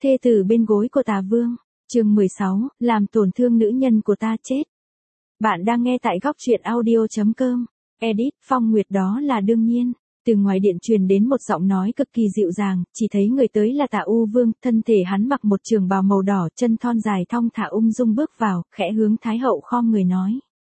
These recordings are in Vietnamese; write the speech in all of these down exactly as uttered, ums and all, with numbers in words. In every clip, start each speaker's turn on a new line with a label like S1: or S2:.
S1: Thê tử bên gối của Tà Vương, chương mười sáu, làm tổn thương nữ nhân của ta chết. Bạn đang nghe tại góc truyện audio.com, edit Phong Nguyệt đó là đương nhiên. Từ ngoài điện truyền đến một giọng nói cực kỳ dịu dàng, chỉ thấy người tới là Tả U Vương, thân thể hắn mặc một trường bào màu đỏ, chân thon dài thong thả ung dung bước vào, khẽ hướng Thái hậu khom người nói.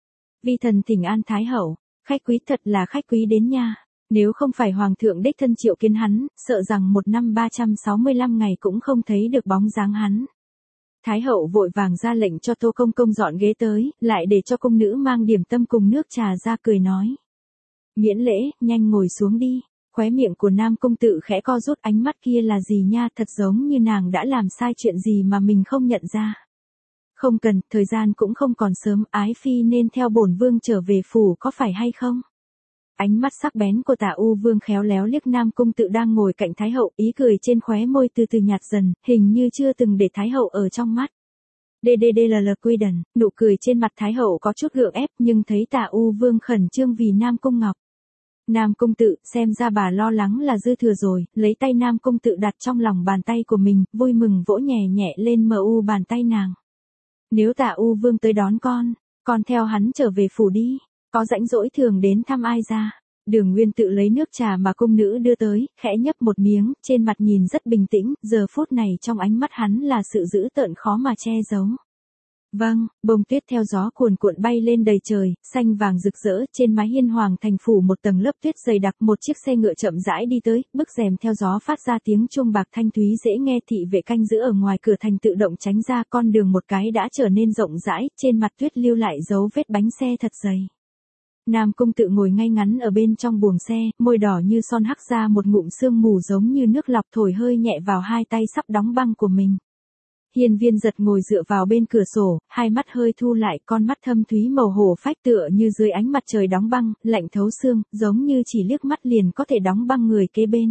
S1: Vi thần thỉnh an Thái hậu, khách quý thật là khách quý đến nha. Nếu không phải Hoàng thượng đích thân triệu kiến hắn, sợ rằng một năm ba trăm sáu mươi lăm ngày cũng không thấy được bóng dáng hắn. Thái hậu vội vàng ra lệnh cho Tô Công Công dọn ghế tới, lại để cho cung nữ mang điểm tâm cùng nước trà ra cười nói. Miễn lễ, nhanh ngồi xuống đi. Khóe miệng của Nam Cung Tự khẽ co rút, ánh mắt kia là gì nha, thật giống như nàng đã làm sai chuyện gì mà mình không nhận ra. Không cần, thời gian cũng không còn sớm, ái phi nên theo bổn vương trở về phủ có phải hay không? Ánh mắt sắc bén của Tả U Vương khéo léo liếc Nam Cung Tự đang ngồi cạnh Thái hậu, ý cười trên khóe môi từ từ nhạt dần, hình như chưa từng để Thái hậu ở trong mắt. Ddll quy đần, nụ cười trên mặt Thái hậu có chút gượng ép, nhưng thấy Tả U Vương khẩn trương vì Nam Cung Ngọc. Nam Cung Tự, xem ra bà lo lắng là dư thừa rồi, lấy tay Nam Cung Tự đặt trong lòng bàn tay của mình, vui mừng vỗ nhẹ nhẹ lên mờ u bàn tay nàng. Nếu Tả U Vương tới đón con, con theo hắn trở về phủ đi. Có rãnh rỗi thường đến thăm ai ra. Đường Nguyên Tự lấy nước trà mà cung nữ đưa tới, khẽ nhấp một miếng, trên mặt nhìn rất bình tĩnh, giờ phút này trong ánh mắt hắn là sự dữ tợn khó mà che giấu. Vâng, bông tuyết theo gió cuồn cuộn bay lên đầy trời, xanh vàng rực rỡ, trên mái hiên hoàng thành phủ một tầng lớp tuyết dày đặc, một chiếc xe ngựa chậm rãi đi tới, bức rèm theo gió phát ra tiếng chuông bạc thanh thúy dễ nghe, thị vệ canh giữ ở ngoài cửa thành tự động tránh ra, con đường một cái đã trở nên rộng rãi, trên mặt tuyết lưu lại dấu vết bánh xe thật dày. Nam Cung Tự ngồi ngay ngắn ở bên trong buồng xe, môi đỏ như son hắc ra một ngụm sương mù giống như nước lọc thổi hơi nhẹ vào hai tay sắp đóng băng của mình. Hiên Viên Giật ngồi dựa vào bên cửa sổ, hai mắt hơi thu lại, con mắt thâm thúy màu hổ phách tựa như dưới ánh mặt trời đóng băng, lạnh thấu xương, giống như chỉ liếc mắt liền có thể đóng băng người kế bên.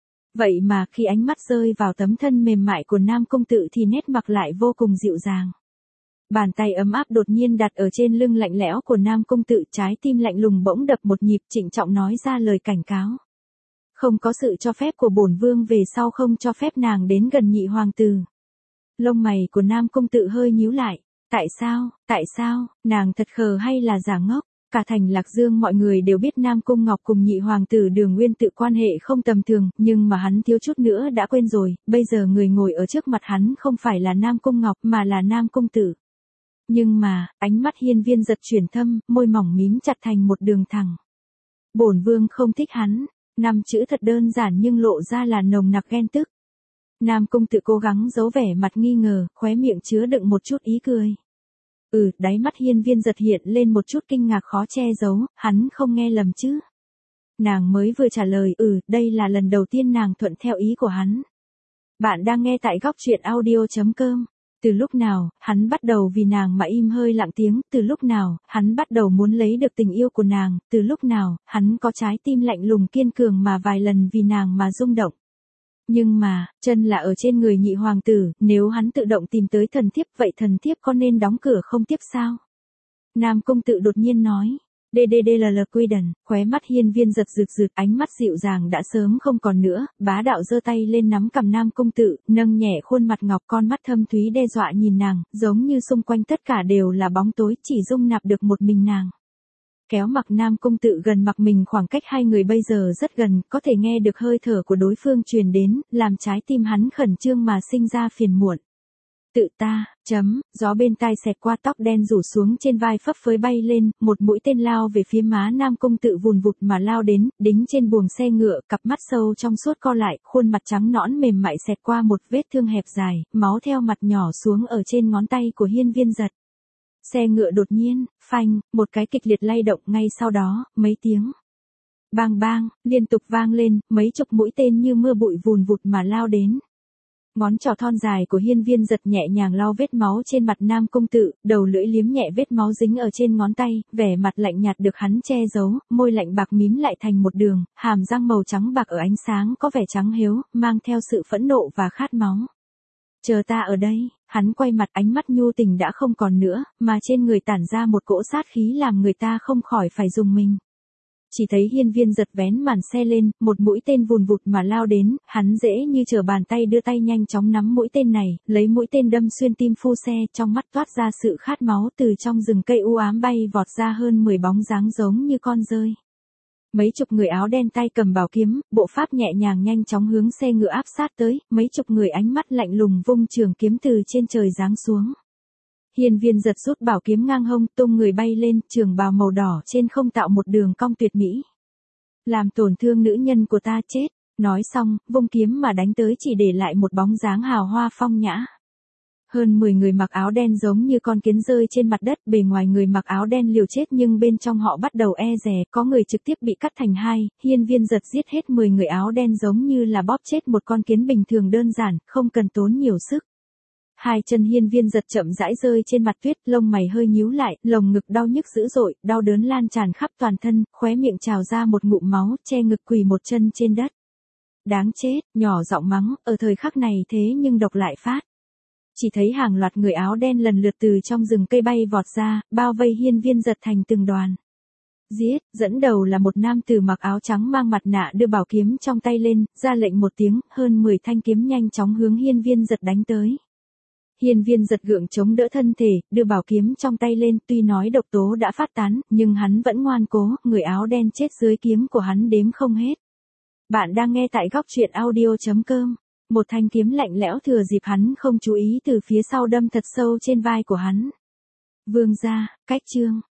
S1: Vậy mà khi ánh mắt rơi vào tấm thân mềm mại của Nam Cung Tự thì nét mặt lại vô cùng dịu dàng. Bàn tay ấm áp đột nhiên đặt ở trên lưng lạnh lẽo của Nam Cung Tự, trái tim lạnh lùng bỗng đập một nhịp, trịnh trọng nói ra lời cảnh cáo. Không có sự cho phép của bổn vương về sau không cho phép nàng đến gần nhị hoàng tử. Lông mày của Nam Cung Tự hơi nhíu lại. Tại sao, tại sao, nàng thật khờ hay là giả ngốc? Cả thành Lạc Dương mọi người đều biết Nam Cung Ngọc cùng nhị hoàng tử Đường Nguyên Tự quan hệ không tầm thường, nhưng mà hắn thiếu chút nữa đã quên rồi, bây giờ người ngồi ở trước mặt hắn không phải là Nam Cung Ngọc mà là Nam Cung Tự. Nhưng mà, ánh mắt Hiên Viên Giật chuyển thâm, môi mỏng mím chặt thành một đường thẳng. Bổn vương không thích hắn, năm chữ thật đơn giản nhưng lộ ra là nồng nặc ghen tức. Nam Cung Tự cố gắng giấu vẻ mặt nghi ngờ, khóe miệng chứa đựng một chút ý cười. Ừ, đáy mắt Hiên Viên Giật hiện lên một chút kinh ngạc khó che giấu, hắn không nghe lầm chứ. Nàng mới vừa trả lời, ừ, đây là lần đầu tiên nàng thuận theo ý của hắn. Bạn đang nghe tại góc truyện audio.com. Từ lúc nào, hắn bắt đầu vì nàng mà im hơi lặng tiếng, từ lúc nào, hắn bắt đầu muốn lấy được tình yêu của nàng, từ lúc nào, hắn có trái tim lạnh lùng kiên cường mà vài lần vì nàng mà rung động. Nhưng mà, chân là ở trên người nhị hoàng tử, nếu hắn tự động tìm tới thần thiếp, vậy thần thiếp có nên đóng cửa không tiếp sao? Nam Cung Tự đột nhiên nói. Ddll quy đần, khóe mắt Hiên Viên Giật rực rực, ánh mắt dịu dàng đã sớm không còn nữa, bá đạo giơ tay lên nắm cằm Nam Cung Tự, nâng nhẹ khuôn mặt ngọc, con mắt thâm thúy đe dọa nhìn nàng, giống như xung quanh tất cả đều là bóng tối, chỉ dung nạp được một mình nàng. Kéo mặc Nam Cung Tự gần mặc mình, khoảng cách hai người bây giờ rất gần, có thể nghe được hơi thở của đối phương truyền đến, làm trái tim hắn khẩn trương mà sinh ra phiền muộn. Tự ta, chấm, gió bên tai xẹt qua, tóc đen rủ xuống trên vai phấp phới bay lên, một mũi tên lao về phía má Nam Cung Tự vùn vụt mà lao đến, đính trên buồng xe ngựa, cặp mắt sâu trong suốt co lại, khuôn mặt trắng nõn mềm mại xẹt qua một vết thương hẹp dài, máu theo mặt nhỏ xuống ở trên ngón tay của Hiên Viên Giật. Xe ngựa đột nhiên, phanh, một cái kịch liệt lay động, ngay sau đó, mấy tiếng bang bang, liên tục vang lên, mấy chục mũi tên như mưa bụi vùn vụt mà lao đến. Ngón trỏ thon dài của Hiên Viên Giật nhẹ nhàng lau vết máu trên mặt Nam Cung Tự, đầu lưỡi liếm nhẹ vết máu dính ở trên ngón tay, vẻ mặt lạnh nhạt được hắn che giấu, môi lạnh bạc mím lại thành một đường, hàm răng màu trắng bạc ở ánh sáng có vẻ trắng hiếu, mang theo sự phẫn nộ và khát máu. Chờ ta ở đây, hắn quay mặt, ánh mắt nhu tình đã không còn nữa, mà trên người tản ra một cỗ sát khí làm người ta không khỏi phải rùng mình. Chỉ thấy Hiên Viên giật vén màn xe lên, một mũi tên vùn vụt mà lao đến, hắn dễ như trở bàn tay đưa tay nhanh chóng nắm mũi tên này, lấy mũi tên đâm xuyên tim phu xe, trong mắt toát ra sự khát máu, từ trong rừng cây u ám bay vọt ra hơn mười bóng dáng giống như con dơi. Mấy chục người áo đen tay cầm bảo kiếm, bộ pháp nhẹ nhàng nhanh chóng hướng xe ngựa áp sát tới, mấy chục người ánh mắt lạnh lùng vung trường kiếm từ trên trời giáng xuống. Hiên Viên giật rút bảo kiếm ngang hông, tung người bay lên, trường bào màu đỏ trên không tạo một đường cong tuyệt mỹ. Làm tổn thương nữ nhân của ta chết, nói xong, vung kiếm mà đánh tới chỉ để lại một bóng dáng hào hoa phong nhã. Hơn mười người mặc áo đen giống như con kiến rơi trên mặt đất, bề ngoài người mặc áo đen liều chết nhưng bên trong họ bắt đầu e dè, có người trực tiếp bị cắt thành hai, Hiên Viên giật giết hết mười người áo đen giống như là bóp chết một con kiến bình thường đơn giản, không cần tốn nhiều sức. Hai chân Hiên Viên giật chậm rãi rơi trên mặt tuyết, lông mày hơi nhíu lại, lồng ngực đau nhức dữ dội, đau đớn lan tràn khắp toàn thân, khóe miệng trào ra một ngụm máu, che ngực quỳ một chân trên đất. Đáng chết, nhỏ giọng mắng, ở thời khắc này thế nhưng độc lại phát. Chỉ thấy hàng loạt người áo đen lần lượt từ trong rừng cây bay vọt ra, bao vây Hiên Viên giật thành từng đoàn. Giết, dẫn đầu là một nam tử mặc áo trắng mang mặt nạ đưa bảo kiếm trong tay lên, ra lệnh một tiếng, hơn mười thanh kiếm nhanh chóng hướng Hiên Viên giật đánh tới. Hiên Viên giật gượng chống đỡ thân thể, đưa bảo kiếm trong tay lên, tuy nói độc tố đã phát tán, nhưng hắn vẫn ngoan cố, người áo đen chết dưới kiếm của hắn đếm không hết. Bạn đang nghe tại góc truyện audio chấm com. Một thanh kiếm lạnh lẽo thừa dịp hắn không chú ý từ phía sau đâm thật sâu trên vai của hắn. Vương gia, cách chương.